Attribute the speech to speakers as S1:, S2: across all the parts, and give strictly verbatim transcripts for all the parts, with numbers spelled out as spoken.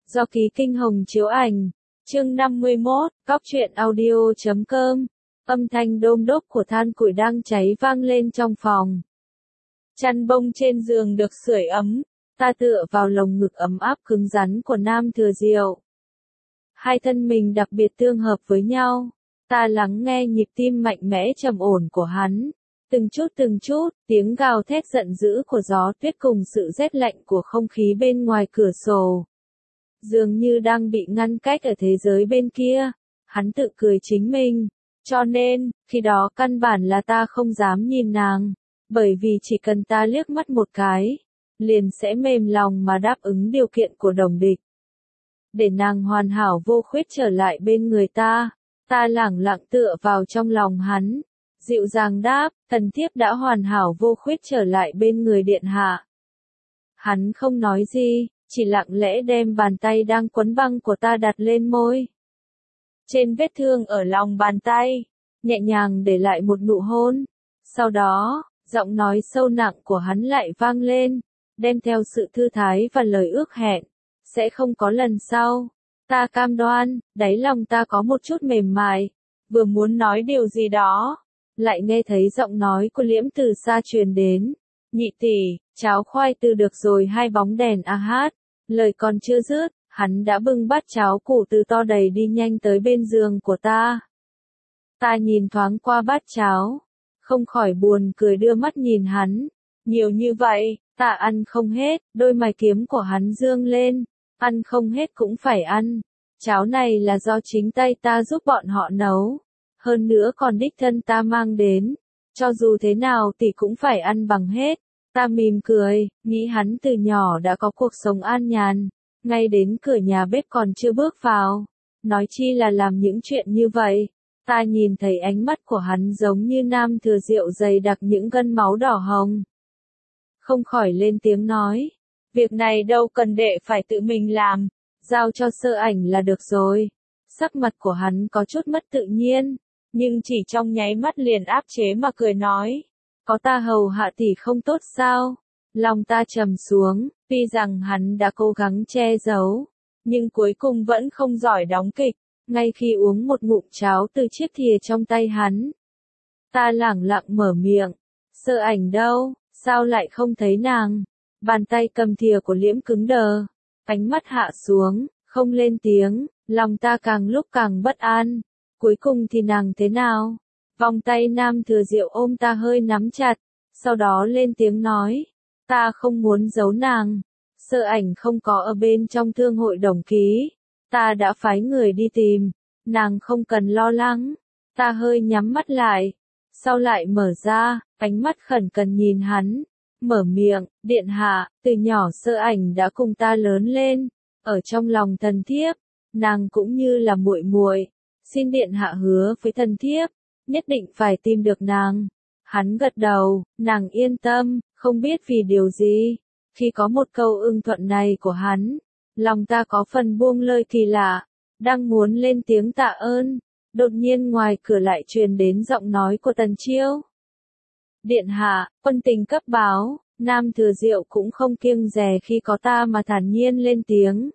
S1: Do Ký Kinh Hồng chiếu ảnh. Chương năm mươi mốt, Góc truyện audio chấm com. Âm thanh đôm đốp của than củi đang cháy vang lên trong phòng. Chăn bông trên giường được sưởi ấm, ta tựa vào lồng ngực ấm áp cứng rắn của Nam Thừa Diệu. Hai thân mình đặc biệt tương hợp với nhau, ta lắng nghe nhịp tim mạnh mẽ trầm ổn của hắn. Từng chút từng chút, tiếng gào thét giận dữ của gió tuyết cùng sự rét lạnh của không khí bên ngoài cửa sổ. Dường như đang bị ngăn cách ở thế giới bên kia, hắn tự cười chính mình. Cho nên, khi đó căn bản là ta không dám nhìn nàng, bởi vì chỉ cần ta liếc mắt một cái, liền sẽ mềm lòng mà đáp ứng điều kiện của đồng địch. Để nàng hoàn hảo vô khuyết trở lại bên người ta, ta lẳng lặng tựa vào trong lòng hắn, dịu dàng đáp, tần thiếp đã hoàn hảo vô khuyết trở lại bên người điện hạ. Hắn không nói gì, chỉ lặng lẽ đem bàn tay đang quấn băng của ta đặt lên môi. Trên vết thương ở lòng bàn tay, nhẹ nhàng để lại một nụ hôn. Sau đó, giọng nói sâu nặng của hắn lại vang lên, đem theo sự thư thái và lời ước hẹn. Sẽ không có lần sau. Ta cam đoan, đáy lòng ta có một chút mềm mại, vừa muốn nói điều gì đó, lại nghe thấy giọng nói của Liễm từ xa truyền đến. Nhị tỷ, cháo khoai từ được rồi, hai bóng đèn a hát. Lời còn chưa dứt, hắn đã bưng bát cháo củ từ to đầy đi nhanh tới bên giường của ta. Ta nhìn thoáng qua bát cháo, không khỏi buồn cười đưa mắt nhìn hắn. Nhiều như vậy, ta ăn không hết, đôi mày kiếm của hắn dương lên. Ăn không hết cũng phải ăn. Cháo này là do chính tay ta giúp bọn họ nấu. Hơn nữa còn đích thân ta mang đến. Cho dù thế nào thì cũng phải ăn bằng hết. Ta mỉm cười, nghĩ hắn từ nhỏ đã có cuộc sống an nhàn. Ngay đến cửa nhà bếp còn chưa bước vào. Nói chi là làm những chuyện như vậy. Ta nhìn thấy ánh mắt của hắn giống như Nam Thừa Diệu dày đặc những gân máu đỏ hồng. Không khỏi lên tiếng nói. Việc này đâu cần đệ phải tự mình làm, giao cho Sơ Ảnh là được rồi. Sắc mặt của hắn có chút mất tự nhiên, nhưng chỉ trong nháy mắt liền áp chế mà cười nói. Có ta hầu hạ thì không tốt sao? Lòng ta trầm xuống, tuy rằng hắn đã cố gắng che giấu, nhưng cuối cùng vẫn không giỏi đóng kịch. Ngay khi uống một ngụm cháo từ chiếc thìa trong tay hắn, ta lẳng lặng mở miệng. Sơ Ảnh đâu, sao lại không thấy nàng? Bàn tay cầm thìa của Liễm cứng đờ, ánh mắt hạ xuống, không lên tiếng, lòng ta càng lúc càng bất an. Cuối cùng thì nàng thế nào? Vòng tay Nam Thừa Diệu ôm ta hơi nắm chặt, sau đó lên tiếng nói, ta không muốn giấu nàng. Sơ Ảnh không có ở bên trong thương hội đồng ký, ta đã phái người đi tìm, nàng không cần lo lắng. Ta hơi nhắm mắt lại, sau lại mở ra, ánh mắt khẩn cần nhìn hắn. Mở miệng, điện hạ, từ nhỏ Sơ Ảnh đã cùng ta lớn lên, ở trong lòng thần thiếp, nàng cũng như là muội muội. Xin điện hạ hứa với thần thiếp, nhất định phải tìm được nàng. Hắn gật đầu, nàng yên tâm, không biết vì điều gì. Khi có một câu ưng thuận này của hắn, lòng ta có phần buông lơi kỳ lạ, đang muốn lên tiếng tạ ơn, đột nhiên ngoài cửa lại truyền đến giọng nói của Tần Chiêu. Điện hạ, quân tình cấp báo. Nam Thừa Diệu cũng không kiêng dè khi có ta mà thản nhiên lên tiếng.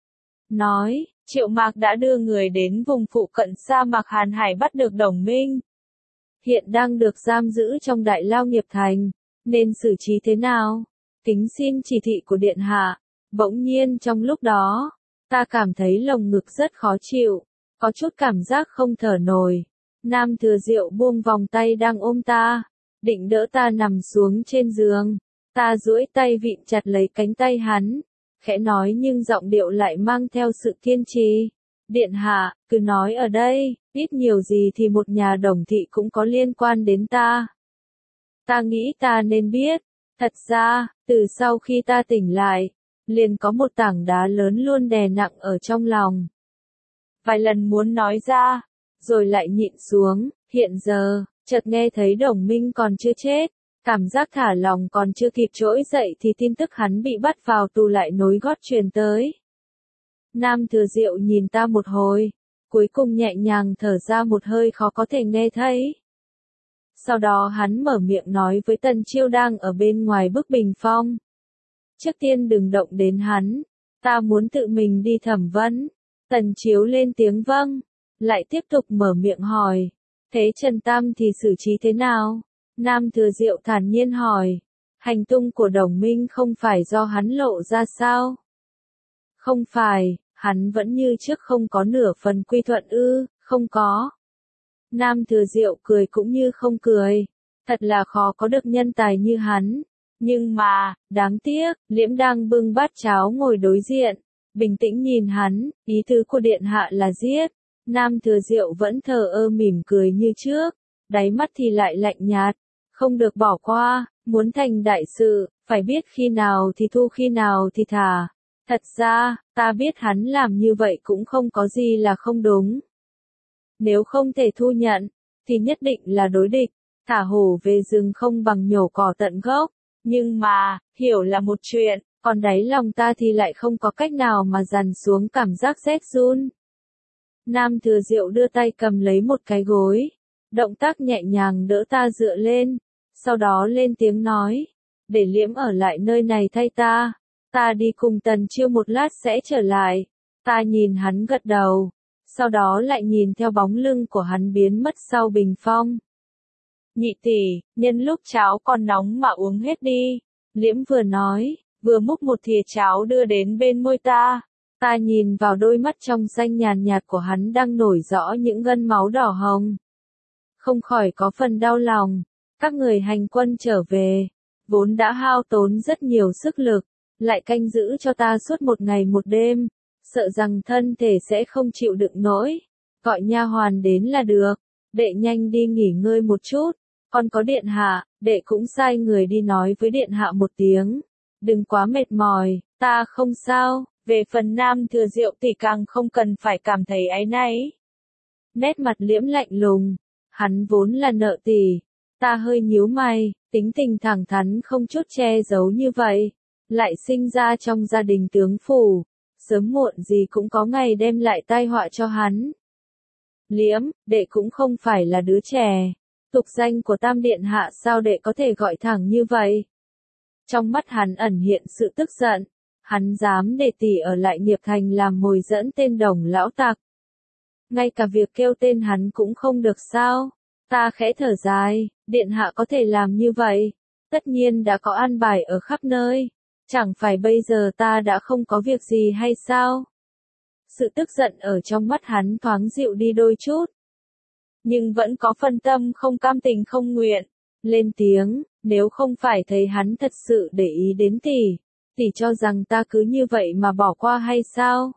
S1: Nói, Triệu Mạc đã đưa người đến vùng phụ cận sa mạc Hàn Hải bắt được Đồng Minh. Hiện đang được giam giữ trong Đại Lao Nghiệp Thành, nên xử trí thế nào? Kính xin chỉ thị của điện hạ. Bỗng nhiên trong lúc đó, ta cảm thấy lồng ngực rất khó chịu, có chút cảm giác không thở nổi. Nam Thừa Diệu buông vòng tay đang ôm ta, định đỡ ta nằm xuống trên giường. Ta duỗi tay vịn chặt lấy cánh tay hắn, khẽ nói nhưng giọng điệu lại mang theo sự kiên trì. Điện hạ, cứ nói ở đây, ít nhiều gì thì một nhà Đồng thị cũng có liên quan đến ta. Ta nghĩ ta nên biết, thật ra, từ sau khi ta tỉnh lại, liền có một tảng đá lớn luôn đè nặng ở trong lòng. Vài lần muốn nói ra, rồi lại nhịn xuống, hiện giờ, chợt nghe thấy Đồng Minh còn chưa chết. Cảm giác thả lòng còn chưa kịp trỗi dậy thì tin tức hắn bị bắt vào tù lại nối gót truyền tới. Nam Thừa Diệu nhìn ta một hồi, cuối cùng nhẹ nhàng thở ra một hơi khó có thể nghe thấy. Sau đó hắn mở miệng nói với Tần Chiêu đang ở bên ngoài bức bình phong. Trước tiên đừng động đến hắn, ta muốn tự mình đi thẩm vấn. Tần Chiếu lên tiếng vâng, lại tiếp tục mở miệng hỏi, thế Trần Tam thì xử trí thế nào? Nam Thừa Diệu thản nhiên hỏi, hành tung của Đồng Minh không phải do hắn lộ ra sao? Không phải, hắn vẫn như trước không có nửa phần quy thuận ư, không có. Nam Thừa Diệu cười cũng như không cười, thật là khó có được nhân tài như hắn. Nhưng mà, đáng tiếc, Liễm đang bưng bát cháo ngồi đối diện, bình tĩnh nhìn hắn, ý tứ của điện hạ là giết. Nam Thừa Diệu vẫn thờ ơ mỉm cười như trước, đáy mắt thì lại lạnh nhạt, không được bỏ qua, muốn thành đại sự, phải biết khi nào thì thu khi nào thì thả. Thật ra, ta biết hắn làm như vậy cũng không có gì là không đúng. Nếu không thể thu nhận, thì nhất định là đối địch, thả hổ về rừng không bằng nhổ cỏ tận gốc. Nhưng mà, hiểu là một chuyện, còn đáy lòng ta thì lại không có cách nào mà dằn xuống cảm giác rét run. Nam Thừa Diệu đưa tay cầm lấy một cái gối, động tác nhẹ nhàng đỡ ta dựa lên, sau đó lên tiếng nói, để Liễm ở lại nơi này thay ta, ta đi cùng Tần Chiêu một lát sẽ trở lại. Ta nhìn hắn gật đầu, sau đó lại nhìn theo bóng lưng của hắn biến mất sau bình phong. Nhị tỷ, nhân lúc cháo còn nóng mà uống hết đi. Liễm vừa nói, vừa múc một thìa cháo đưa đến bên môi ta. Ta nhìn vào đôi mắt trong xanh nhàn nhạt của hắn đang nổi rõ những gân máu đỏ hồng. Không khỏi có phần đau lòng. Các người hành quân trở về, vốn đã hao tốn rất nhiều sức lực, lại canh giữ cho ta suốt một ngày một đêm, sợ rằng thân thể sẽ không chịu đựng nổi. Gọi nha hoàn đến là được, đệ nhanh đi nghỉ ngơi một chút. Còn có điện hạ, đệ cũng sai người đi nói với điện hạ một tiếng. Đừng quá mệt mỏi, ta không sao. Về phần Nam Thừa Diệu thì càng không cần phải cảm thấy áy náy. Nét mặt Liễm lạnh lùng, hắn vốn là nợ tỷ. Ta hơi nhíu mày, tính tình thẳng thắn không chút che giấu như vậy. Lại sinh ra trong gia đình tướng phủ, sớm muộn gì cũng có ngày đem lại tai họa cho hắn. Liễm, đệ cũng không phải là đứa trẻ. Tục danh của Tam Điện Hạ sao đệ có thể gọi thẳng như vậy? Trong mắt hắn ẩn hiện sự tức giận. Hắn dám để tỷ ở lại Nghiệp Thành làm mồi dẫn tên Đồng lão tặc. Ngay cả việc kêu tên hắn cũng không được sao? Ta khẽ thở dài, Điện Hạ có thể làm như vậy. Tất nhiên đã có an bài ở khắp nơi. Chẳng phải bây giờ ta đã không có việc gì hay sao? Sự tức giận ở trong mắt hắn thoáng dịu đi đôi chút. Nhưng vẫn có phân tâm không cam tình không nguyện. Lên tiếng, nếu không phải thấy hắn thật sự để ý đến tỷ, tỷ cho rằng ta cứ như vậy mà bỏ qua hay sao?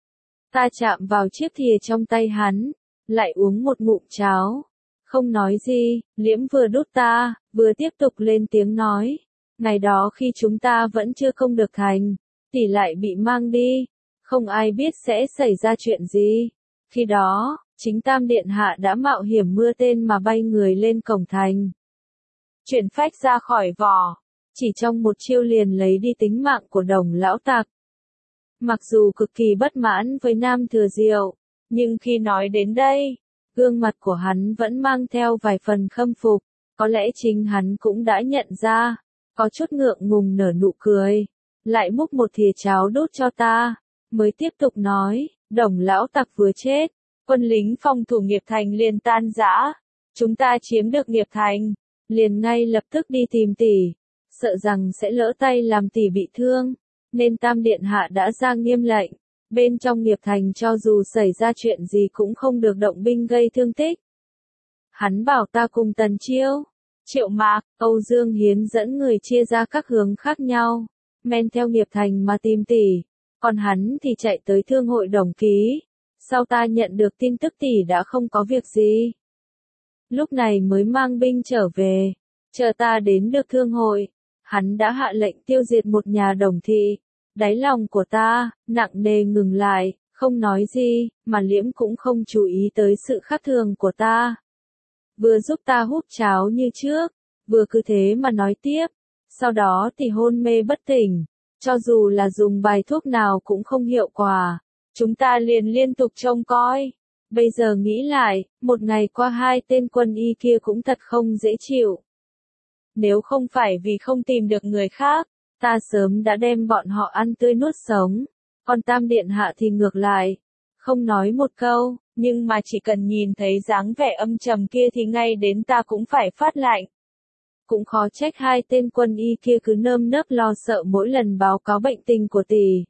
S1: Ta chạm vào chiếc thìa trong tay hắn, lại uống một ngụm cháo. Không nói gì, Liễm vừa đút ta, vừa tiếp tục lên tiếng nói. Ngày đó khi chúng ta vẫn chưa công được thành, tỷ lại bị mang đi. Không ai biết sẽ xảy ra chuyện gì. Khi đó, chính Tam Điện Hạ đã mạo hiểm mưa tên mà bay người lên cổng thành. Chuyển phách ra khỏi vỏ, chỉ trong một chiêu liền lấy đi tính mạng của Đồng lão tặc. Mặc dù cực kỳ bất mãn với Nam Thừa Diệu, nhưng khi nói đến đây, gương mặt của hắn vẫn mang theo vài phần khâm phục, có lẽ chính hắn cũng đã nhận ra, có chút ngượng ngùng nở nụ cười, lại múc một thìa cháo đút cho ta, mới tiếp tục nói, Đồng lão tặc vừa chết, quân lính phòng thủ Nghiệp Thành liền tan rã, chúng ta chiếm được Nghiệp Thành, liền ngay lập tức đi tìm tỷ, sợ rằng sẽ lỡ tay làm tỷ bị thương, nên Tam Điện Hạ đã ra nghiêm lệnh, bên trong Nghiệp Thành cho dù xảy ra chuyện gì cũng không được động binh gây thương tích. Hắn bảo ta cùng Tần Chiêu, Triệu Mạc, Âu Dương Hiến dẫn người chia ra các hướng khác nhau, men theo Nghiệp Thành mà tìm tỷ, còn hắn thì chạy tới thương hội Đồng Ký. Sau ta nhận được tin tức tỷ đã không có việc gì, lúc này mới mang binh trở về, chờ ta đến được thương hội, hắn đã hạ lệnh tiêu diệt một nhà Đồng thị. Đáy lòng của ta, nặng nề ngừng lại, không nói gì, mà Liễm cũng không chú ý tới sự khác thường của ta. Vừa giúp ta hút cháo như trước, vừa cứ thế mà nói tiếp, sau đó thì hôn mê bất tỉnh, cho dù là dùng bài thuốc nào cũng không hiệu quả, chúng ta liền liên tục trông coi. Bây giờ nghĩ lại, một ngày qua hai tên quân y kia cũng thật không dễ chịu. Nếu không phải vì không tìm được người khác, ta sớm đã đem bọn họ ăn tươi nuốt sống. Còn Tam Điện Hạ thì ngược lại, không nói một câu, nhưng mà chỉ cần nhìn thấy dáng vẻ âm trầm kia thì ngay đến ta cũng phải phát lạnh. Cũng khó trách hai tên quân y kia cứ nơm nớp lo sợ mỗi lần báo cáo bệnh tình của tỷ.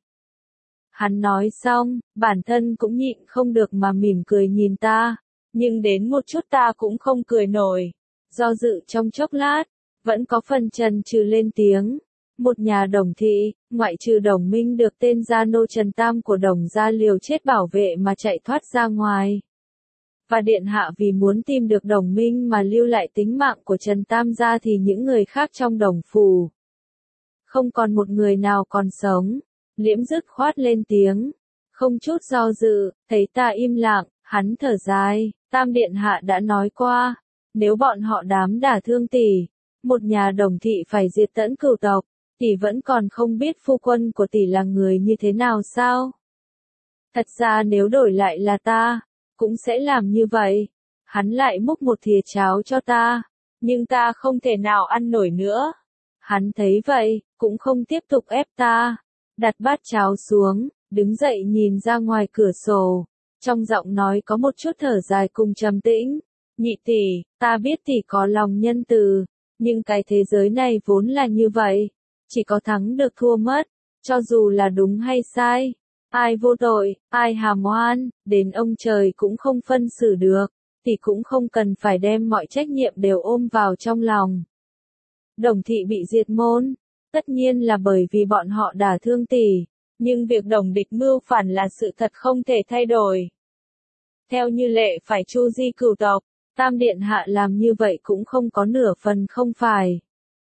S1: Hắn nói xong, bản thân cũng nhịn không được mà mỉm cười nhìn ta, nhưng đến một chút ta cũng không cười nổi. Do dự trong chốc lát, vẫn có phần chần chừ lên tiếng. Một nhà Đồng thị, ngoại trừ Đồng Minh được tên gia nô Trần Tam của Đồng gia liều chết bảo vệ mà chạy thoát ra ngoài. Và Điện Hạ vì muốn tìm được Đồng Minh mà lưu lại tính mạng của Trần Tam gia thì những người khác trong Đồng phủ. Không còn một người nào còn sống. Liễm dứt khoát lên tiếng. Không chút do dự, thấy ta im lặng, hắn thở dài. Tam Điện Hạ đã nói qua, nếu bọn họ đám đả thương tỷ, một nhà Đồng thị phải diệt tận cửu tộc, tỷ vẫn còn không biết phu quân của tỷ là người như thế nào sao? Thật ra nếu đổi lại là ta, cũng sẽ làm như vậy. Hắn lại múc một thìa cháo cho ta, nhưng ta không thể nào ăn nổi nữa. Hắn thấy vậy, cũng không tiếp tục ép ta, đặt bát cháo xuống, đứng dậy nhìn ra ngoài cửa sổ, trong giọng nói có một chút thở dài cùng trầm tĩnh. Nhị tỷ, ta biết tỷ có lòng nhân từ, nhưng cái thế giới này vốn là như vậy, chỉ có thắng được thua mất, cho dù là đúng hay sai, ai vô tội, ai hàm oan, đến ông trời cũng không phân xử được, tỷ cũng không cần phải đem mọi trách nhiệm đều ôm vào trong lòng. Đồng thị bị diệt môn, tất nhiên là bởi vì bọn họ đả thương tỷ, nhưng việc Đồng địch mưu phản là sự thật không thể thay đổi. Theo như lệ phải chu di cửu tộc, Tam Điện Hạ làm như vậy cũng không có nửa phần không phải.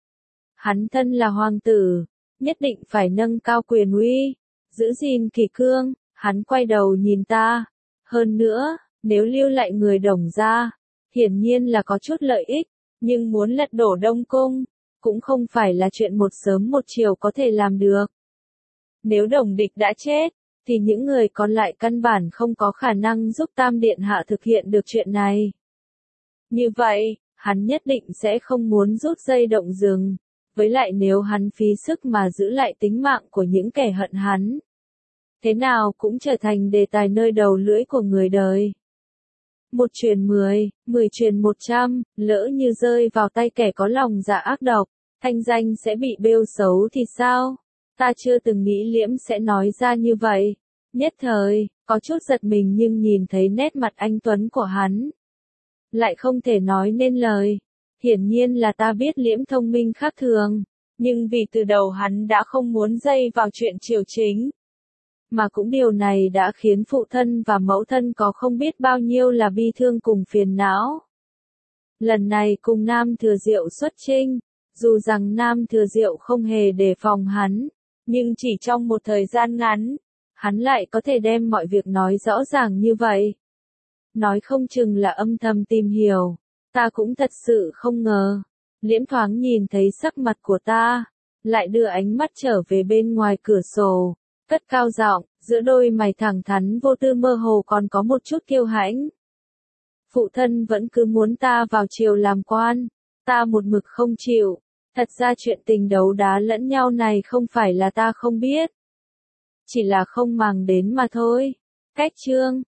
S1: Hắn thân là hoàng tử, nhất định phải nâng cao quyền uy, giữ gìn kỷ cương. Hắn quay đầu nhìn ta. Hơn nữa, nếu lưu lại người Đồng gia, hiển nhiên là có chút lợi ích, nhưng muốn lật đổ Đông Cung, cũng không phải là chuyện một sớm một chiều có thể làm được. Nếu Đồng địch đã chết, thì những người còn lại căn bản không có khả năng giúp Tam Điện Hạ thực hiện được chuyện này. Như vậy, hắn nhất định sẽ không muốn rút dây động rừng. Với lại nếu hắn phí sức mà giữ lại tính mạng của những kẻ hận hắn, thế nào cũng trở thành đề tài nơi đầu lưỡi của người đời. Một truyền mười, mười truyền một trăm, lỡ như rơi vào tay kẻ có lòng dạ ác độc, thanh danh sẽ bị bêu xấu thì sao? Ta chưa từng nghĩ Liễm sẽ nói ra như vậy. Nhất thời, có chút giật mình nhưng nhìn thấy nét mặt anh tuấn của hắn, lại không thể nói nên lời. Hiển nhiên là ta biết Liễm thông minh khác thường, nhưng vì từ đầu hắn đã không muốn dây vào chuyện triều chính. Mà cũng điều này đã khiến phụ thân và mẫu thân có không biết bao nhiêu là bi thương cùng phiền não. Lần này cùng Nam Thừa Diệu xuất chinh, dù rằng Nam Thừa Diệu không hề đề phòng hắn, nhưng chỉ trong một thời gian ngắn, hắn lại có thể đem mọi việc nói rõ ràng như vậy. Nói không chừng là âm thầm tìm hiểu. Ta cũng thật sự không ngờ. Liễm thoáng nhìn thấy sắc mặt của ta, lại đưa ánh mắt trở về bên ngoài cửa sổ, cất cao giọng, giữa đôi mày thẳng thắn vô tư mơ hồ còn có một chút kiêu hãnh. Phụ thân vẫn cứ muốn ta vào triều làm quan, ta một mực không chịu. Thật ra chuyện tình đấu đá lẫn nhau này không phải là ta không biết, chỉ là không màng đến mà thôi. Cách chương